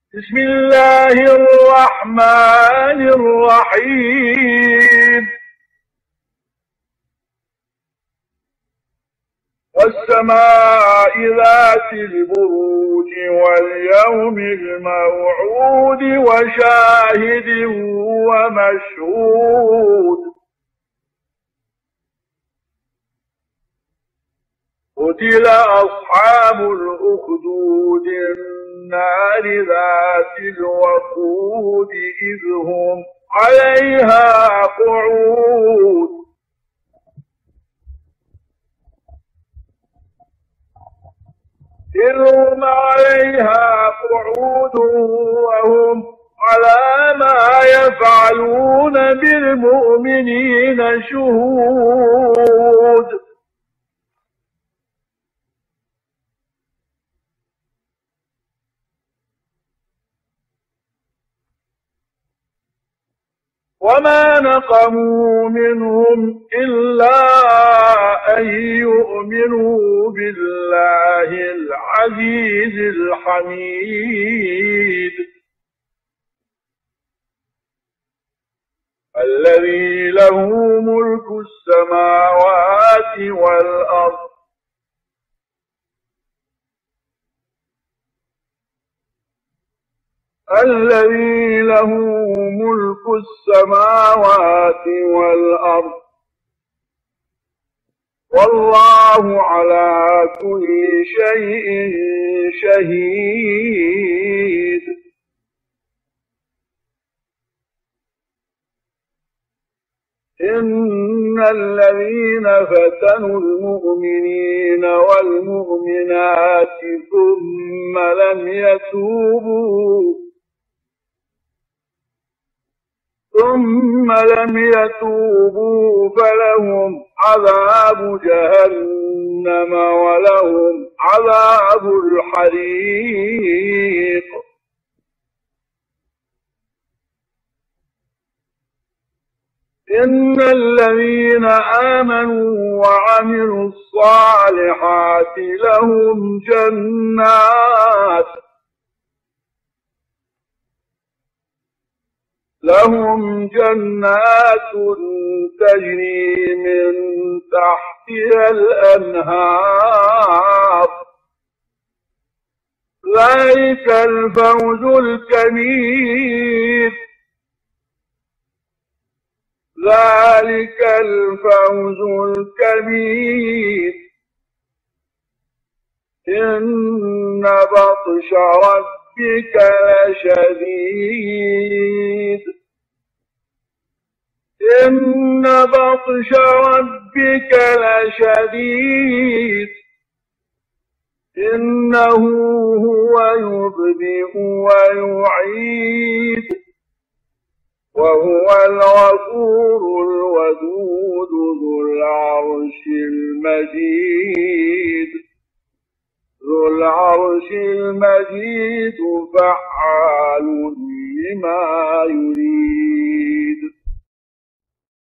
بسم الله الرحمن الرحيم. والسماء ذات البروج واليوم الموعود وشاهد ومشهود. قتل أصحاب الأخدود النار ذات الوقود إذ هم عليها قعود. وهم على ما يفعلون بالمؤمنين شهود. وما نقموا منهم إلا أن يؤمنوا بالله العزيز الحميد الذي له ملك السماوات والأرض والله على كل شيء شهيد. إن الذين فتنوا المؤمنين والمؤمنات ثم لم يتوبوا فلهم عذاب جهنم ولهم عذاب الحريق. إن الذين آمنوا وعملوا الصالحات لهم جنات تجري من تحتها الأنهار. ذلك الفوز الكبير. إن بطش ربك لشديد. إنه هو يبدئ ويعيد وهو الغفور الودود ذو العرش المجيد فعال لما يريد.